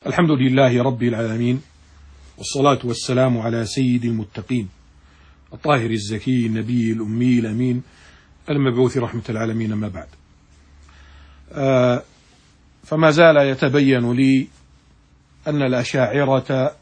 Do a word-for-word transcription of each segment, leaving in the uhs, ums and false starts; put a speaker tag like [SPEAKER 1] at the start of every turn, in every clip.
[SPEAKER 1] الحمد لله رب العالمين، والصلاة والسلام على سيد المتقين الطاهر الزكي النبي الأمي الأمين المبعوث رحمة العالمين. ما بعد، آه فما زال يتبين لي أن الأشاعرة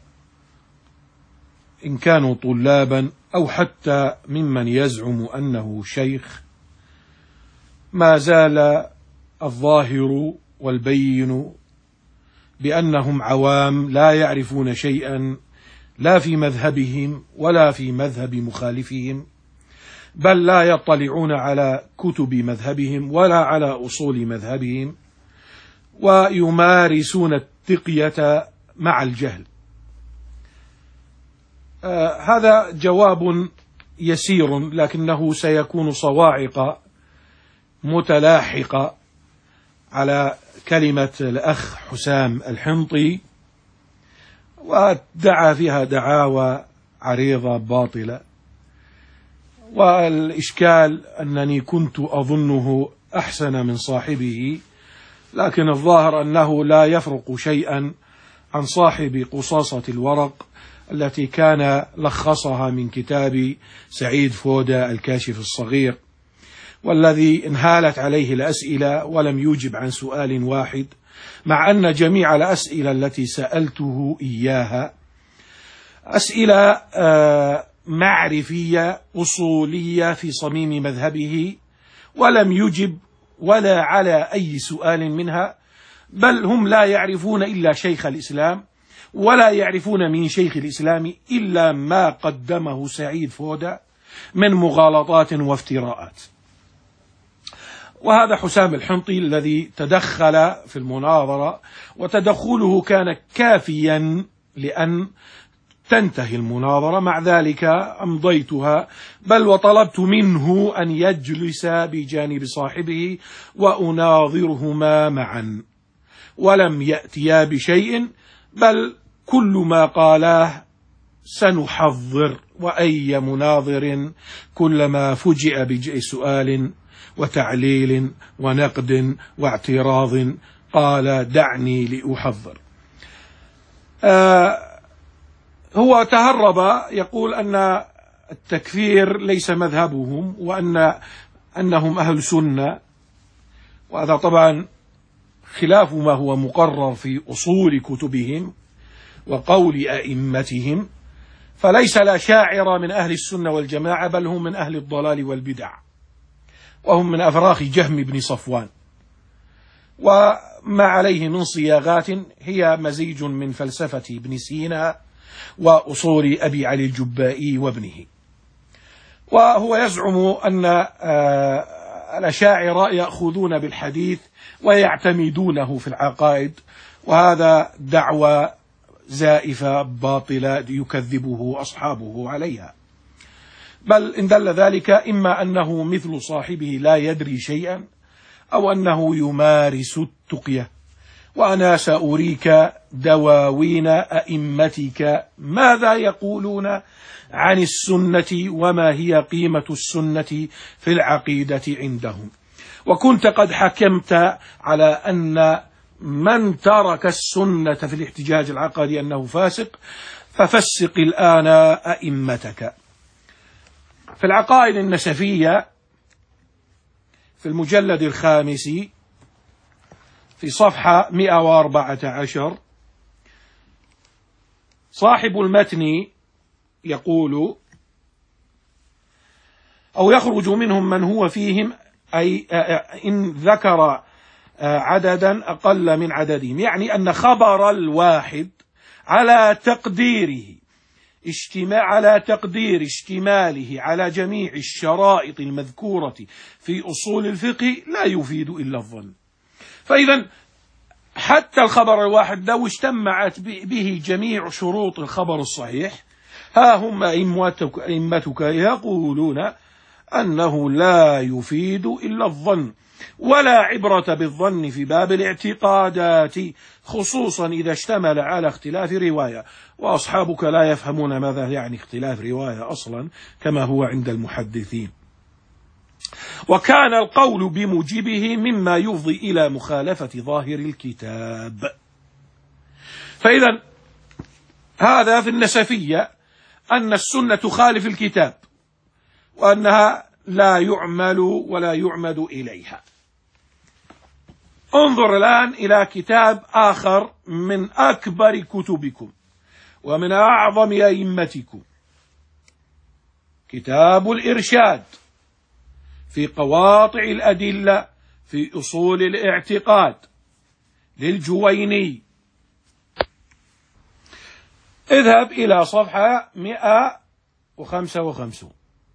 [SPEAKER 1] إن كانوا طلابا أو حتى ممن يزعم أنه شيخ، ما زال الظاهر والبين بأنهم عوام لا يعرفون شيئا لا في مذهبهم ولا في مذهب مخالفهم، بل لا يطلعون على كتب مذهبهم ولا على أصول مذهبهم، ويمارسون التقية مع الجهل. آه هذا جواب يسير، لكنه سيكون صواعق متلاحقة على كلمة الأخ حسام الحنطي، وادعى فيها دعاوى عريضة باطلة. والإشكال أنني كنت أظنه أحسن من صاحبه، لكن الظاهر أنه لا يفرق شيئا عن صاحب قصاصة الورق التي كان لخصها من كتاب سعيد فودة الكاشف الصغير، والذي انهالت عليه الأسئلة ولم يجب عن سؤال واحد، مع أن جميع الأسئلة التي سألته إياها أسئلة معرفية أصولية في صميم مذهبه، ولم يجب ولا على أي سؤال منها، بل هم لا يعرفون إلا شيخ الإسلام، ولا يعرفون من شيخ الإسلام إلا ما قدمه سعيد فودة من مغالطات وافتراءات. وهذا حسام الحنطي الذي تدخل في المناظرة، وتدخله كان كافيا لأن تنتهي المناظرة. مع ذلك أمضيتها، بل وطلبت منه أن يجلس بجانب صاحبه وأناظرهما معا، ولم يأتيا بشيء، بل كل ما قالاه سنحضر. وأي مناظر كلما فجئ بسؤال وتعليل ونقد واعتراض قال دعني لأحضر. آه هو تهرب يقول أن التكفير ليس مذهبهم، وأن أنهم أهل سنة، وهذا طبعا خلاف ما هو مقرر في أصول كتبهم وقول أئمتهم. فليس لا شاعر من أهل السنة والجماعة، بل هم من أهل الضلال والبدع، وهم من أفراخ جهم بن صفوان، وما عليه من صياغات هي مزيج من فلسفة ابن سينا وأصول أبي علي الجبائي وابنه. وهو يزعم أن الأشاعرة يأخذون بالحديث ويعتمدونه في العقائد، وهذا دعوى زائفة باطلة يكذبه أصحابه عليها. بل إن دل ذلك إما أنه مثل صاحبه لا يدري شيئا، أو أنه يمارس التقية. وأنا سأريك دواوين أئمتك ماذا يقولون عن السنة، وما هي قيمة السنة في العقيدة عندهم. وكنت قد حكمت على أن من ترك السنة في الاحتجاج العقدي أنه فاسق، ففسق الآن أئمتك. في العقائد النسفية في المجلد الخامس في صفحة مئة وأربعة عشر، صاحب المتن يقول: أو يخرج منهم من هو فيهم، أي إن ذكر عددا أقل من عددهم، يعني أن خبر الواحد على تقديره اجتماع على تقدير اشتماله على جميع الشرائط المذكورة في أصول الفقه لا يفيد إلا الظن. فإذا حتى الخبر الواحد لو اجتمعت به جميع شروط الخبر الصحيح، ها هم أئمتك يقولون أنه لا يفيد إلا الظن، ولا عبرة بالظن في باب الاعتقادات، خصوصا إذا اشتمل على اختلاف رواية. وأصحابك لا يفهمون ماذا يعني اختلاف رواية أصلا، كما هو عند المحدثين. وكان القول بموجبه مما يفضي إلى مخالفة ظاهر الكتاب. فإذا هذا في النسفية، أن السنة تخالف الكتاب وأنها لا يعمل ولا يعمد إليها. انظر الآن إلى كتاب آخر من أكبر كتبكم ومن أعظم أئمتكم، كتاب الإرشاد في قواطع الأدلة في أصول الاعتقاد للجويني. اذهب إلى صفحة مئة وخمسة وخمسين،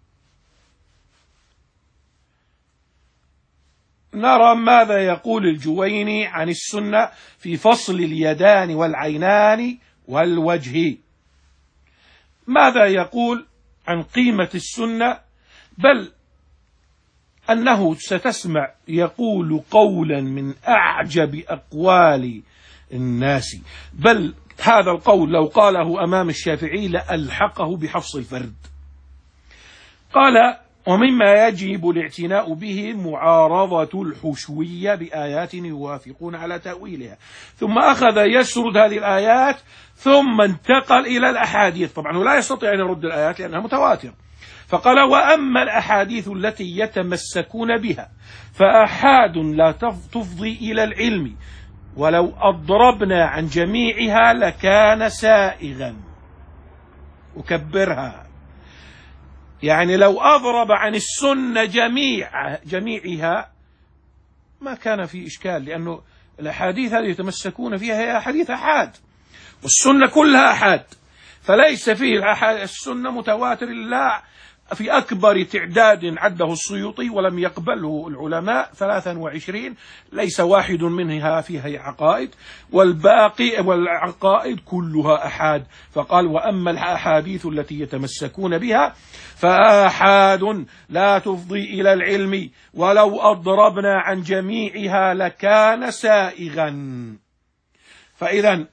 [SPEAKER 1] نرى ماذا يقول الجويني عن السنة في فصل اليدان والعينان والوجه. ماذا يقول عن قيمة السنة؟ بل أنه ستسمع يقول قولا من أعجب أقوال الناس، بل هذا القول لو قاله أمام الشافعي لألحقه بحفص الفرد. قال: ومما يجب الاعتناء به معارضة الحشوية بآيات يوافقون على تأويلها. ثم أخذ يسرد هذه الآيات ثم انتقل إلى الأحاديث. طبعا لا يستطيع أن يرد الآيات لأنها متواترة، فقال: وأما الأحاديث التي يتمسكون بها فأحاد لا تفضي إلى العلم، ولو أضربنا عن جميعها لكان سائغا. أكبرها، يعني لو أضرب عن السنة جميع جميعها ما كان في إشكال، لأنه الأحاديث هذه يتمسكون فيها هي أحاديث أحاد، والسنة كلها أحاد، فليس فيه السنة متواتر إلا في أكبر تعداد عده السيوطي ولم يقبله العلماء ثلاثة وعشرين، ليس واحد منها فيها عقائد، والباقي والعقائد كلها أحاد. فقال: وأما الأحاديث التي يتمسكون بها فآحاد لا تفضي إلى العلم، ولو أضربنا عن جميعها لكان سائغا. فإذا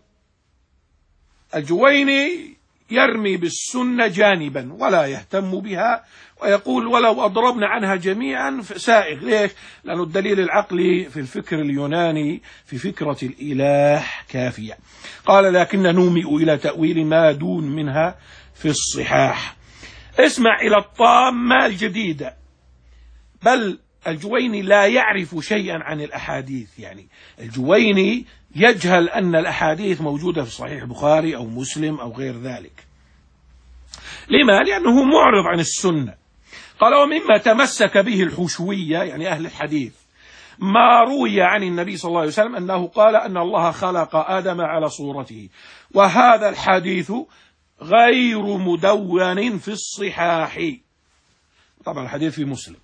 [SPEAKER 1] الجويني يرمي بالسنة جانبا ولا يهتم بها، ويقول ولو أضربنا عنها جميعا سائغ. ليش؟ لأن الدليل العقلي في الفكر اليوناني في فكرة الإله كافية. قال: لكن نومئ إلى تأويل ما دون منها في الصحاح. اسمع إلى الطامة الجديدة. بل الجويني لا يعرف شيئا عن الأحاديث، يعني الجويني يجهل أن الأحاديث موجودة في صحيح البخاري أو مسلم أو غير ذلك. لما؟ لأنه معرض عن السنة. قال: ومما تمسك به الحشوية يعني أهل الحديث ما روي عن النبي صلى الله عليه وسلم أنه قال أن الله خلق آدم على صورته، وهذا الحديث غير مدون في الصحاح. طبعا الحديث في مسلم،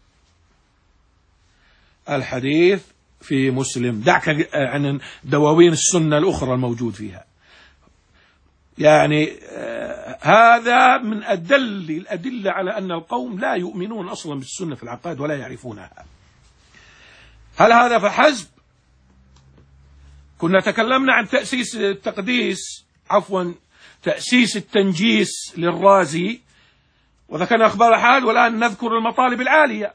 [SPEAKER 1] الحديث في مسلم، دعك عن دواوين السنة الأخرى الموجود فيها. يعني آه هذا من أدل الأدلة على أن القوم لا يؤمنون أصلا بالسنة في العقائد ولا يعرفونها. هل هذا فحسب؟ كنا تكلمنا عن تأسيس التقديس عفوا تأسيس التنجيس للرازي وذكرنا أخبار الحال، والآن نذكر المطالب العالية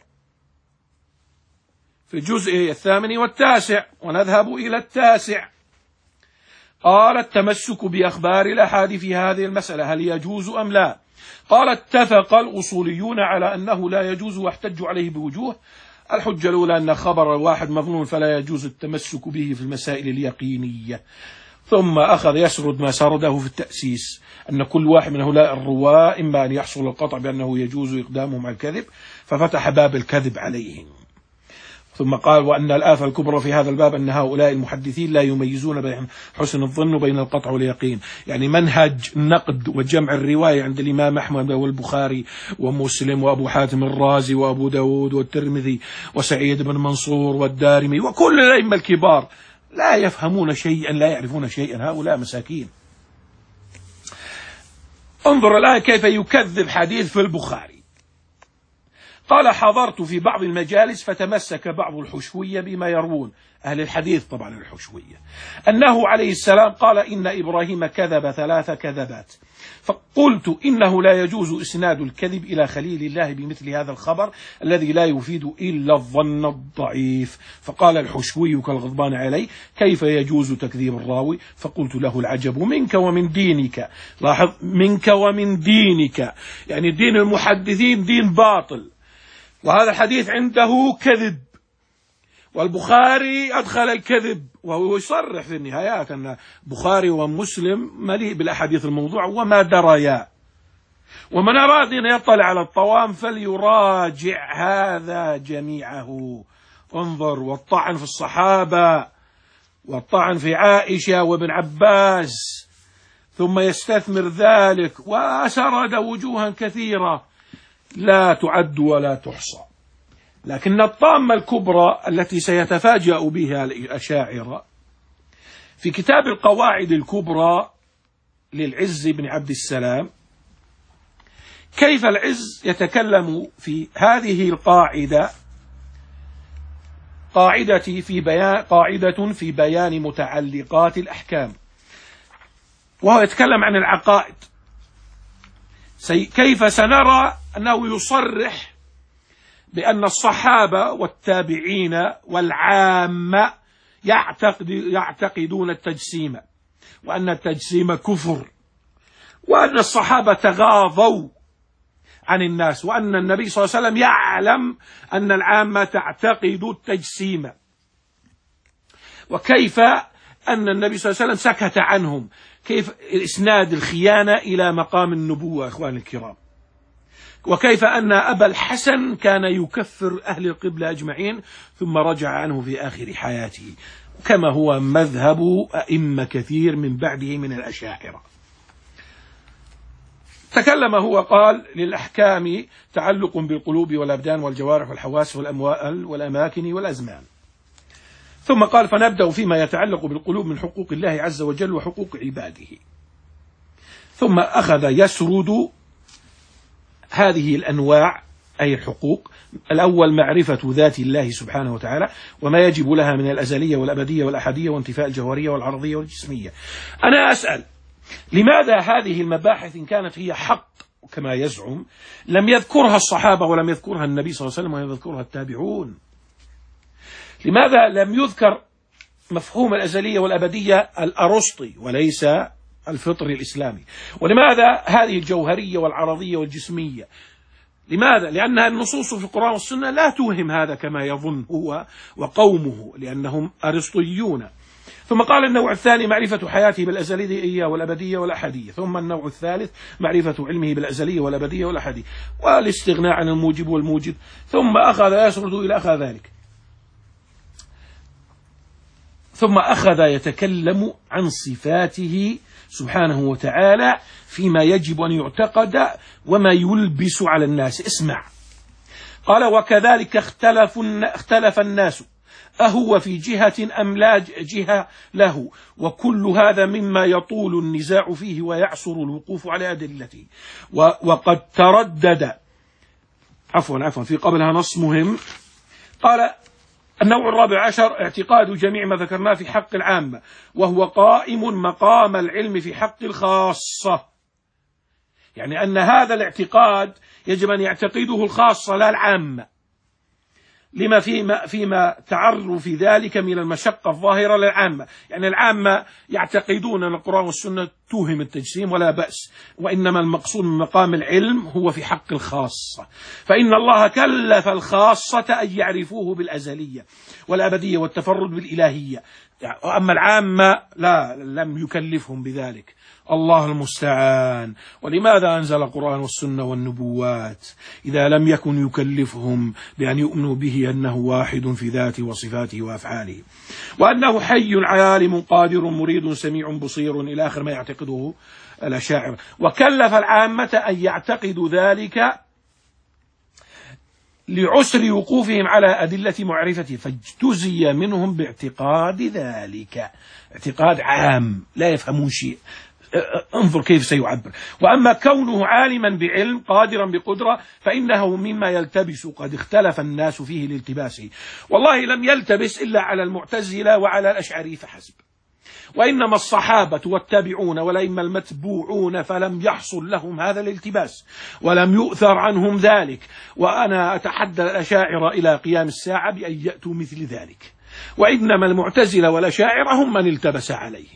[SPEAKER 1] في الجزء الثامن والتاسع، ونذهب إلى التاسع. قال: التمسك بأخبار الأحاد في هذه المسألة هل يجوز أم لا؟ قال: اتفق الأصوليون على أنه لا يجوز، واحتجوا عليه بوجوه. الحجة الأولى أن خبر الواحد مظنون فلا يجوز التمسك به في المسائل اليقينية. ثم أخذ يسرد ما سرده في التأسيس، أن كل واحد من هؤلاء الرواة إما أن يحصل القطع بأنه يجوز إقدامهم على الكذب، ففتح باب الكذب عليهم. ثم قال: وأن الآفة الكبرى في هذا الباب أن هؤلاء المحدثين لا يميزون بين حسن الظن وبين القطع واليقين. يعني منهج نقد وجمع الرواية عند الإمام أحمد والبخاري ومسلم وأبو حاتم الرازي وأبو داود والترمذي وسعيد بن منصور والدارمي وكل الأئمة الكبار لا يفهمون شيئا، لا يعرفون شيئا، هؤلاء مساكين. انظر الآن كيف يكذب حديث في البخاري. قال حضرت في بعض المجالس فتمسك بعض الحشوية بما يروون أهل الحديث طبعا الحشوية أنه عليه السلام قال إن إبراهيم كذب ثلاث كذبات، فقلت إنه لا يجوز إسناد الكذب إلى خليل الله بمثل هذا الخبر الذي لا يفيد إلا الظن الضعيف. فقال الحشوي كالغضبان علي كيف يجوز تكذيب الراوي؟ فقلت له العجب منك ومن دينك. لاحظ منك ومن دينك، يعني دين المحدثين دين باطل، وهذا الحديث عنده كذب، والبخاري أدخل الكذب وهو يصرح في النهايات أن البخاري ومسلم مليء بالأحاديث الموضوع وما دريا. ومن أراد أن يطلع على الطوام فليراجع هذا جميعه. انظر، والطعن في الصحابة والطعن في عائشة وابن عباس، ثم يستثمر ذلك وسرد وجوها كثيرة لا تعد ولا تحصى. لكن الطامة الكبرى التي سيتفاجأ بها الأشاعرة في كتاب القواعد الكبرى للعز بن عبد السلام، كيف العز يتكلم في هذه القاعدة قاعدة في بيان قاعدة في بيان متعلقات الأحكام، وهو يتكلم عن العقائد. كيف سنرى أنه يصرح بأن الصحابة والتابعين والعامة يعتقد يعتقدون التجسيم، وأن التجسيم كفر، وأن الصحابة تغاضوا عن الناس، وأن النبي صلى الله عليه وسلم يعلم أن العامة تعتقد التجسيم، وكيف أن النبي صلى الله عليه وسلم سكت عنهم. كيف إسناد الخيانة إلى مقام النبوة إخواني الكرام، وكيف أن أبا الحسن كان يكفر أهل القبلة أجمعين ثم رجع عنه في آخر حياته، كما هو مذهب أئمة كثير من بعده من الأشاعرة. تكلم هو قال للأحكام تعلق بالقلوب والأبدان والجوارح والحواس والأموال والأماكن والأزمان. ثم قال فنبدأ فيما يتعلق بالقلوب من حقوق الله عز وجل وحقوق عباده. ثم أخذ يسرد هذه الأنواع أي الحقوق. الأول معرفة ذات الله سبحانه وتعالى وما يجب لها من الأزلية والأبدية والأحدية وانتفاء الجوهرية والعرضية والجسمية. أنا أسأل لماذا هذه المباحث إن كانت هي حق كما يزعم لم يذكرها الصحابة ولم يذكرها النبي صلى الله عليه وسلم ولم يذكرها التابعون؟ لماذا لم يذكر مفهوم الأزلية والأبدية الأرسطي وليس الفطري الإسلامي؟ ولماذا هذه الجوهرية والعرضية والجسمية؟ لماذا؟ لأن النصوص في القرآن والسنة لا توهم هذا كما يظن هو وقومه، لأنهم أرسطيون. ثم قال النوع الثاني معرفة حياته بالأزلية والأبدية والأحدية. ثم النوع الثالث معرفة علمه بالأزلية والأبدية والأحدية والاستغناء عن الموجب والموجد. ثم أخذ يسرد إلى آخر ذلك. ثم أخذ يتكلم عن صفاته سبحانه وتعالى فيما يجب أن يعتقد وما يلبس على الناس. اسمع، قال وكذلك اختلف اختلف الناس أهو في جهة أم لا جهة له، وكل هذا مما يطول النزاع فيه ويعسر الوقوف على أدلته. وقد تردد عفوا عفوا في قبلها نص مهم. قال النوع الرابع عشر اعتقاد جميع ما ذكرناه في حق العامة، وهو قائم مقام العلم في حق الخاصة. يعني أن هذا الاعتقاد يجب أن يعتقده الخاصة لا العامة، لما فيما, فيما تعرض في ذلك من المشقة الظاهرة للعامة. يعني العامة يعتقدون أن القرآن والسنة توهم التجسيم ولا بأس، وإنما المقصود من مقام العلم هو في حق الخاصة، فإن الله كلف الخاصة أن يعرفوه بالأزلية والأبدية والتفرد بالإلهية، أما العامة لا، لم يكلفهم بذلك. الله المستعان. ولماذا أنزل القرآن والسنة والنبوات إذا لم يكن يكلفهم بأن يؤمنوا به أنه واحد في ذاته وصفاته وأفعاله، وأنه حي عالم قادر مريد سميع بصير إلى آخر ما يعتقده الأشاعرة. وكلف العامة أن يعتقدوا ذلك لعسر وقوفهم على أدلة معرفته، فاجتزي منهم باعتقاد ذلك. اعتقاد عام لا يفهمون شيء، انظر كيف سيعبر. وأما كونه عالما بعلم قادرا بقدرة فإنه مما يلتبس، قد اختلف الناس فيه لالتباسه. والله لم يلتبس إلا على المعتزلة وعلى الأشعري فحسب، وإنما الصحابة والتابعون والأئمة المتبوعون فلم يحصل لهم هذا الالتباس ولم يؤثر عنهم ذلك. وأنا أتحدى الأشاعرة إلى قيام الساعة بأن يأتوا مثل ذلك، وإنما المعتزلة والأشاعرة هم من التبس عليهم.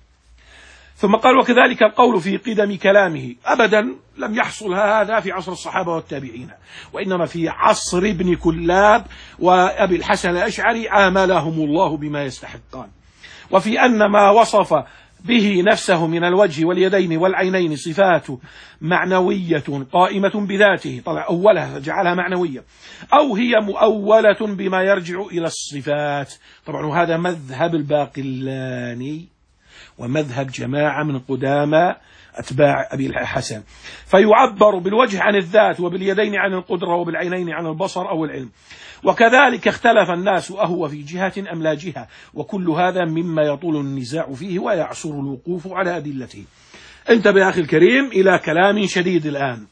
[SPEAKER 1] ثم قال وكذلك القول في قدم كلامه، أبدا لم يحصل هذا في عصر الصحابة والتابعين، وإنما في عصر ابن كلاب وأبي الحسن الأشعري عاملهم الله بما يستحقان. وفي أن ما وصف به نفسه من الوجه واليدين والعينين صفات معنوية قائمة بذاته، طلع أولها جعلها معنوية، أو هي مؤولة بما يرجع إلى الصفات. طبعا هذا مذهب الباقلاني ومذهب جماعة من قدامى أتباع أبي الحسن، فيعبر بالوجه عن الذات وباليدين عن القدرة وبالعينين عن البصر أو العلم. وكذلك اختلف الناس أهو في جهة أم لا جهة، وكل هذا مما يطول النزاع فيه ويعسر الوقوف على أدلته. انتبه أخي الكريم إلى كلام شديد الآن.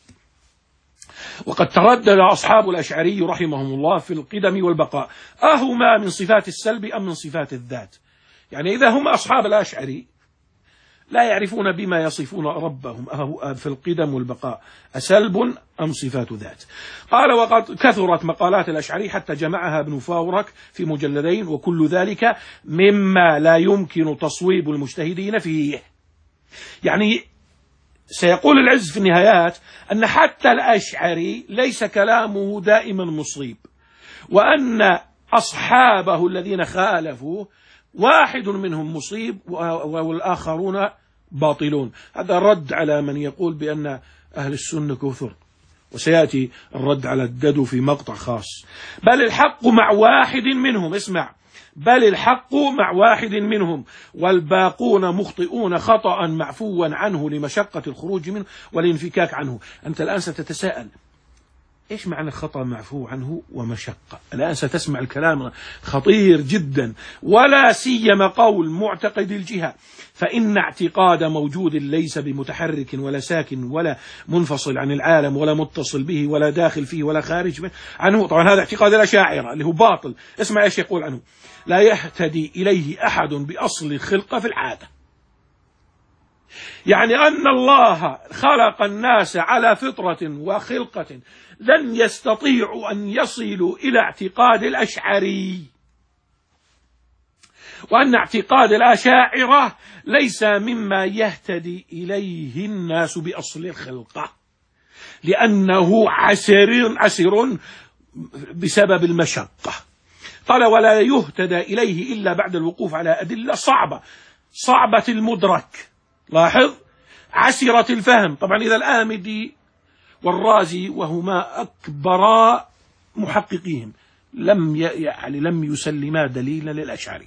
[SPEAKER 1] وقد تردد أصحاب الأشعري رحمهم الله في القدم والبقاء، أهما من صفات السلب أم من صفات الذات؟ يعني إذا هم أصحاب الأشعري لا يعرفون بما يصفون ربهم في القدم والبقاء أسلب أم صفات ذات. قال وقد كثرت مقالات الأشعري حتى جمعها ابن فاورك في مجلدين، وكل ذلك مما لا يمكن تصويب المجتهدين فيه. يعني سيقول العز في النهايات أن حتى الأشعري ليس كلامه دائما مصيب، وأن أصحابه الذين خالفوه واحد منهم مصيب والآخرون باطلون. هذا رد على من يقول بأن أهل السنة كثر، وسيأتي الرد على الددو في مقطع خاص. بل الحق مع واحد منهم، اسمع، بل الحق مع واحد منهم والباقون مخطئون خطأ معفوا عنه لمشقة الخروج منه والانفكاك عنه. أنت الآن ستتساءل إيش معنى خطأ معفو عنه ومشقة؟ الآن ستسمع الكلام خطير جدا، ولا سيما قول معتقد الجهة، فإن اعتقاد موجود ليس بمتحرك ولا ساكن ولا منفصل عن العالم ولا متصل به ولا داخل فيه ولا خارج عنه. طبعا هذا اعتقاد الأشاعرة اللي هو باطل. اسمع ايش يقول عنه: لا يهتدي إليه أحد بأصل الخلقة في العادة. يعني أن الله خلق الناس على فطرة وخلقة لن يستطيعوا أن يصلوا إلى اعتقاد الأشعري، وأن اعتقاد الأشاعرة ليس مما يهتدي إليه الناس بأصل الخلقة، لأنه عسر عسر بسبب المشقة. قال ولا يهتدى إليه إلا بعد الوقوف على أدلة صعبة صعبة المدرك. لاحظ، عسرة الفهم. طبعا إذا الآمدي والرازي وهما أكبر محققيهم لم يعني لم يسلما دليلا للأشعري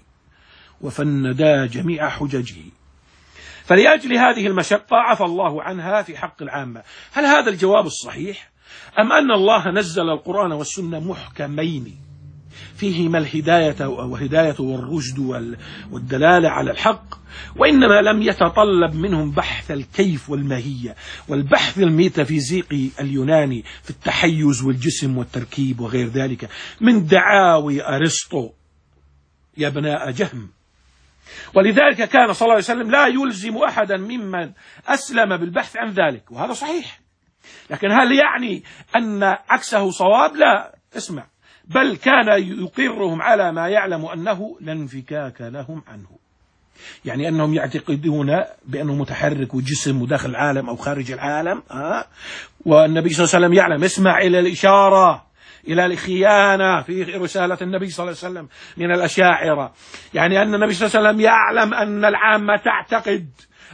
[SPEAKER 1] وفندا جميع حججه، فلأجل هذه المشقة عفى الله عنها في حق العامة. هل هذا الجواب الصحيح، أم أن الله نزل القرآن والسنة محكمين فيهما الهداية وهداية والرشد والدلالة على الحق، وإنما لم يتطلب منهم بحث الكيف والماهية والبحث الميتافيزيقي اليوناني في التحيز والجسم والتركيب وغير ذلك من دعاوي أرسطو يا ابناء جهم. ولذلك كان صلى الله عليه وسلم لا يلزم أحدا ممن أسلم بالبحث عن ذلك، وهذا صحيح. لكن هل يعني أن عكسه صواب؟ لا، اسمع، بل كان يقرهم على ما يعلم أنه لا انفكاك لهم عنه، يعني أنهم يعتقدون بأنه متحرك وجسم وداخل العالم أو خارج العالم. أه؟ والنبي صلى الله عليه وسلم يعلم. اسمع إلى الإشارة إلى الخيانة في رسالة النبي صلى الله عليه وسلم من الأشاعرة، يعني أن النبي صلى الله عليه وسلم يعلم أن العامة تعتقد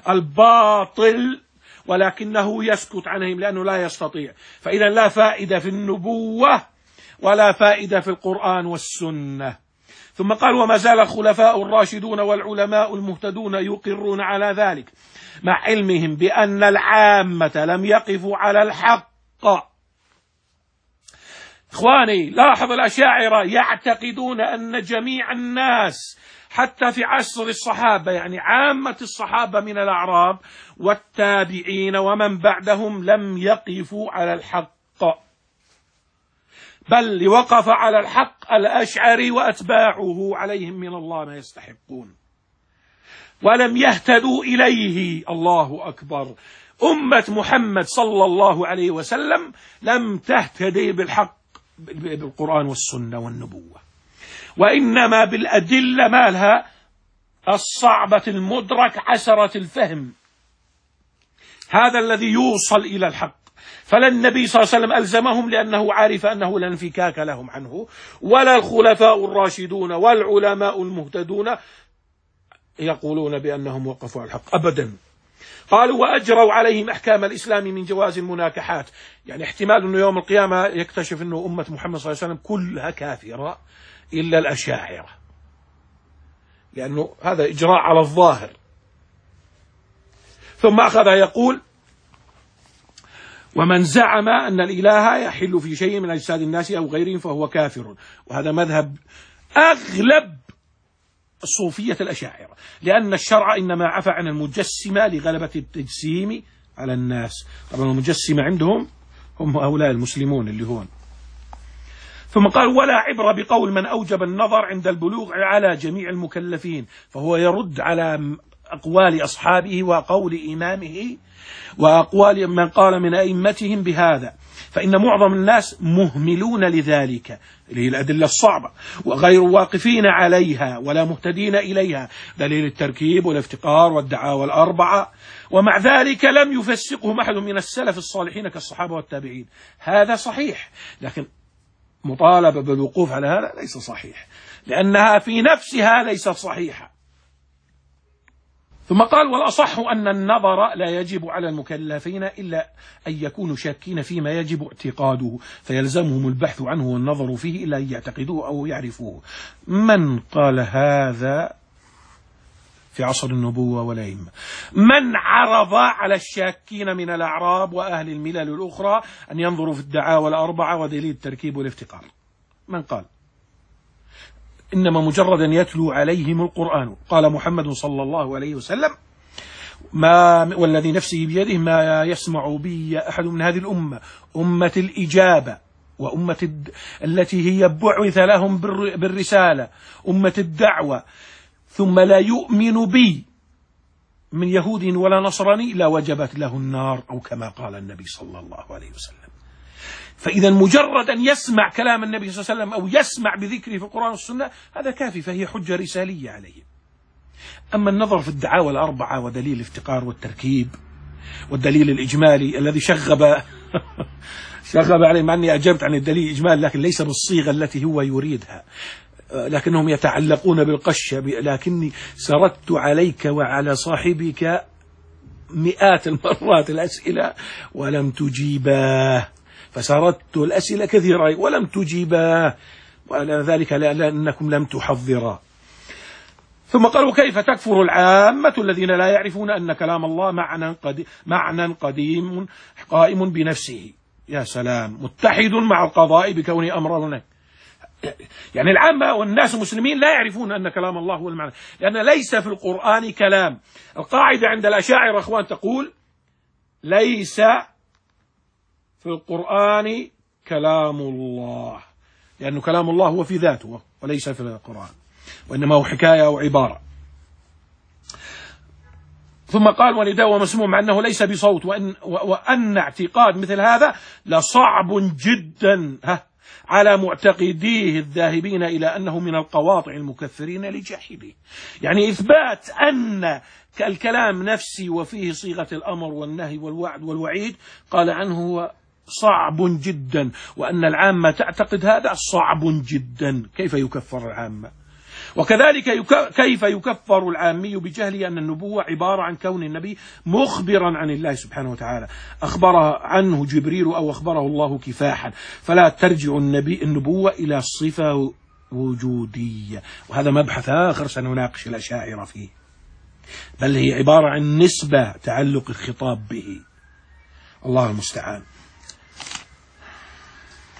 [SPEAKER 1] الباطل ولكنه يسكت عنهم لأنه لا يستطيع. فإذا لا فائدة في النبوة ولا فائدة في القرآن والسنة. ثم قال وما زال الخلفاء الراشدون والعلماء المهتدون يقرون على ذلك مع علمهم بأن العامة لم يقفوا على الحق. إخواني، لاحظ، الأشاعرة يعتقدون أن جميع الناس حتى في عصر الصحابة، يعني عامة الصحابة من الأعراب والتابعين ومن بعدهم لم يقفوا على الحق، بل وقف على الحق الأشعري وأتباعه عليهم من الله ما يستحقون، ولم يهتدوا إليه. الله أكبر. أمة محمد صلى الله عليه وسلم لم تهتدي بالحق بالقرآن والسنة والنبوة، وإنما بالأدلة مالها الصعبة المدرك عسرة الفهم، هذا الذي يوصل إلى الحق. فلا النبي صلى الله عليه وسلم ألزمهم لأنه عارف أنه لا انفكاك لهم عنه، ولا الخلفاء الراشدون والعلماء المهتدون يقولون بأنهم وقفوا على الحق أبدا. قالوا وأجروا عليهم أحكام الإسلام من جواز المناكحات، يعني احتمال أنه يوم القيامة يكتشف أنه أمة محمد صلى الله عليه وسلم كلها كافرة إلا الأشاعرة، لأنه هذا إجراء على الظاهر. ثم أخذ يقول ومن زعم أن الإله يحل في شيء من أجساد الناس أو غيرهم فهو كافر، وهذا مذهب أغلب الصوفية الأشاعرة، لأن الشرع إنما عفى عن المجسمة لغلبة التجسيم على الناس. طبعا المجسمة عندهم هم هؤلاء المسلمون اللي هون. ثم قال ولا عبرة بقول من أوجب النظر عند البلوغ على جميع المكلفين، فهو يرد على أقوال أصحابه وقول إمامه وأقوال من قال من أئمتهم بهذا، فإن معظم الناس مهملون لذلك اللي هي الأدلة الصعبة، وغير واقفين عليها ولا مهتدين إليها، دليل التركيب والافتقار والدعاوى الأربعة، ومع ذلك لم يفسقهم أحد من السلف الصالحين كالصحابة والتابعين. هذا صحيح، لكن مطالبة بالوقوف على هذا ليس صحيح، لأنها في نفسها ليست صحيحة. ثم قال والأصح أن النظر لا يجب على المكلفين إلا أن يكونوا شاكين فيما يجب اعتقاده، فيلزمهم البحث عنه والنظر فيه إلا أن يعتقدوه أو يعرفوه. من قال هذا في عصر النبوة والأئمة؟ من عرض على الشاكين من الأعراب وأهل الملل الأخرى أن ينظروا في الدعاوى الأربعة ودليل التركيب والافتقار؟ من قال؟ إنما مجرد أن يتلو عليهم القرآن. قال محمد صلى الله عليه وسلم ما والذي نفسه بيده ما يسمع بي أحد من هذه الأمة أمة الإجابة وأمة الد... التي هي بعث لهم بالر... بالرسالة أمة الدعوة، ثم لا يؤمن بي من يهود ولا نصراني لا وجبت له النار، أو كما قال النبي صلى الله عليه وسلم. فإذا مجرد أن يسمع كلام النبي صلى الله عليه وسلم أو يسمع بذكره في القرآن والسنة هذا كافي، فهي حجة رسالية عليه. أما النظر في الدعاوى الأربعة ودليل الافتقار والتركيب والدليل الإجمالي الذي شغب شغب عليه، مع أني أجبت عن الدليل الإجمالي لكن ليس بالصيغة التي هو يريدها، لكنهم يتعلقون بالقشة، لكني سردت عليك وعلى صاحبك مئات المرات الأسئلة ولم تجيباه، فسردت الأسئلة كثيرة ولم تجيباه، وذلك لأنكم لم تحضرا. ثم قال وكيف تكفر العامة الذين لا يعرفون أن كلام الله معنى قديم, معنى قديم قائم بنفسه. يا سلام، متحد مع القضاء بكونه أمرنا. يعني العامة والناس المسلمين لا يعرفون أن كلام الله هو المعنى، لأن ليس في القرآن كلام. القاعدة عند الأشاعرة أخوان تقول ليس في القرآن كلام الله، لأن كلام الله هو في ذاته وليس في القرآن، وإنما هو حكاية أو عبارة. ثم قال ونداء ومسموع مع أنه ليس بصوت، وأن, وأن اعتقاد مثل هذا لصعب جدا على معتقديه الذاهبين إلى أنه من القواطع المكثرين لجاحده. يعني إثبات أن الكلام نفسي وفيه صيغة الأمر والنهي والوعد والوعيد قال عنه هو صعب جدا، وأن العامة تعتقد هذا صعب جدا. كيف يكفر العامة؟ وكذلك يك... كيف يكفر العامي بجهله أن النبوة عبارة عن كون النبي مخبرا عن الله سبحانه وتعالى، أخبره عنه جبريل أو أخبره الله كفاحا، فلا ترجع النبي النبوة إلى صفة وجودية. وهذا مبحث آخر سنناقش الأشاعرة فيه، بل هي عبارة عن نسبة تعلق الخطاب به. الله المستعان.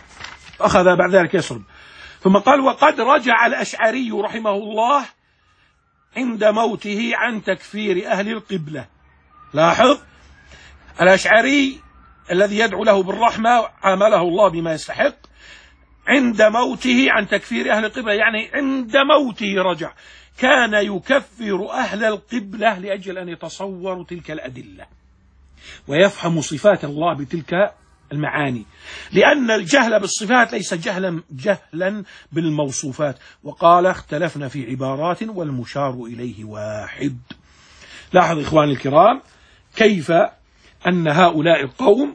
[SPEAKER 1] أخذ بعد ذلك يسرد ثم قال وقد رجع الأشعري رحمه الله عند موته عن تكفير أهل القبلة. لاحظ، الأشعري الذي يدعو له بالرحمة عامله الله بما يستحق، عند موته عن تكفير أهل القبلة، يعني عند موته رجع، كان يكفر أهل القبلة لأجل أن يتصوروا تلك الأدلة ويفهم صفات الله بتلك المعاني، لأن الجهل بالصفات ليس جهلا جهلا بالموصوفات. وقال اختلفنا في عبارات والمشار إليه واحد. لاحظ إخواني الكرام كيف أن هؤلاء القوم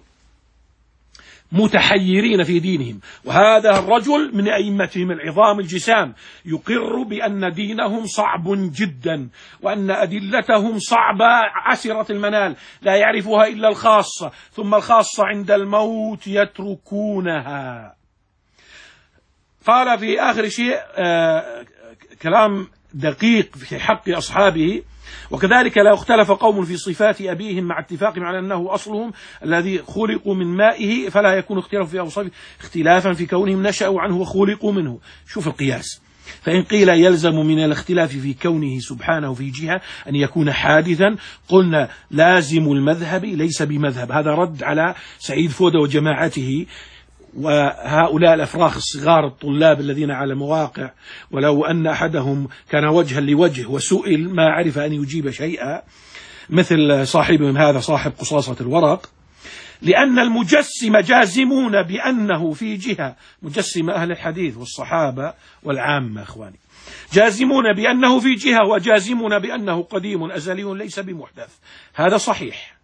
[SPEAKER 1] متحيرين في دينهم، وهذا الرجل من أئمتهم العظام الجسام يقر بأن دينهم صعب جدا، وأن أدلتهم صعبة عسرة المنال لا يعرفها إلا الخاصة، ثم الخاصة عند الموت يتركونها. قال في آخر شيء آه كلام دقيق في حق أصحابه: وكذلك لا اختلف قوم في صفات أبيهم مع اتفاقهم على أنه أصلهم الذي خلقوا من مائه، فلا يكون اختلاف في أوصافه اختلافا في كونهم نشأوا عنه وخلقوا منه. شوف القياس، فإن قيل يلزم من الاختلاف في كونه سبحانه في جهة أن يكون حادثا، قلنا لازم المذهب ليس بمذهب. هذا رد على سعيد فودة وجماعته وهؤلاء الأفراخ الصغار الطلاب الذين على مواقع، ولو أن أحدهم كان وجها لوجه وسئل ما عرف أن يجيب شيئا، مثل صاحبهم هذا صاحب قصاصة الورق، لأن المجسم جازمون بأنه في جهة، مجسم أهل الحديث والصحابة والعامة أخواني، جازمون بأنه في جهة وجازمون بأنه قديم أزلي ليس بمحدث. هذا صحيح،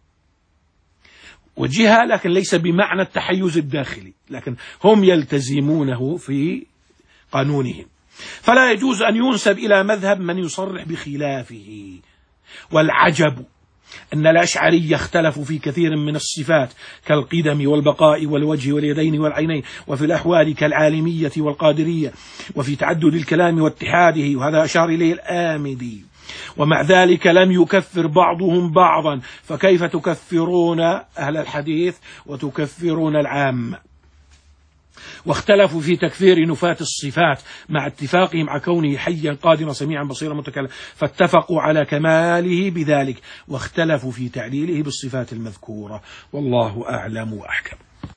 [SPEAKER 1] وجهة لكن ليس بمعنى التحيز الداخلي، لكن هم يلتزمونه في قانونهم، فلا يجوز أن ينسب إلى مذهب من يصرح بخلافه. والعجب أن الأشعري اختلفوا في كثير من الصفات كالقدم والبقاء والوجه واليدين والعينين، وفي الأحوال كالعالمية والقادرية، وفي تعدد الكلام واتحاده، وهذا أشار إليه الآمدي، ومع ذلك لم يكفر بعضهم بعضا. فكيف تكفرون أهل الحديث وتكفرون العامة؟ واختلفوا في تكفير نفاة الصفات مع اتفاقهم على كونه حيا قادرا سميعا بصيرا متكلما، فاتفقوا على كماله بذلك، واختلفوا في تعليله بالصفات المذكورة. والله أعلم وأحكم.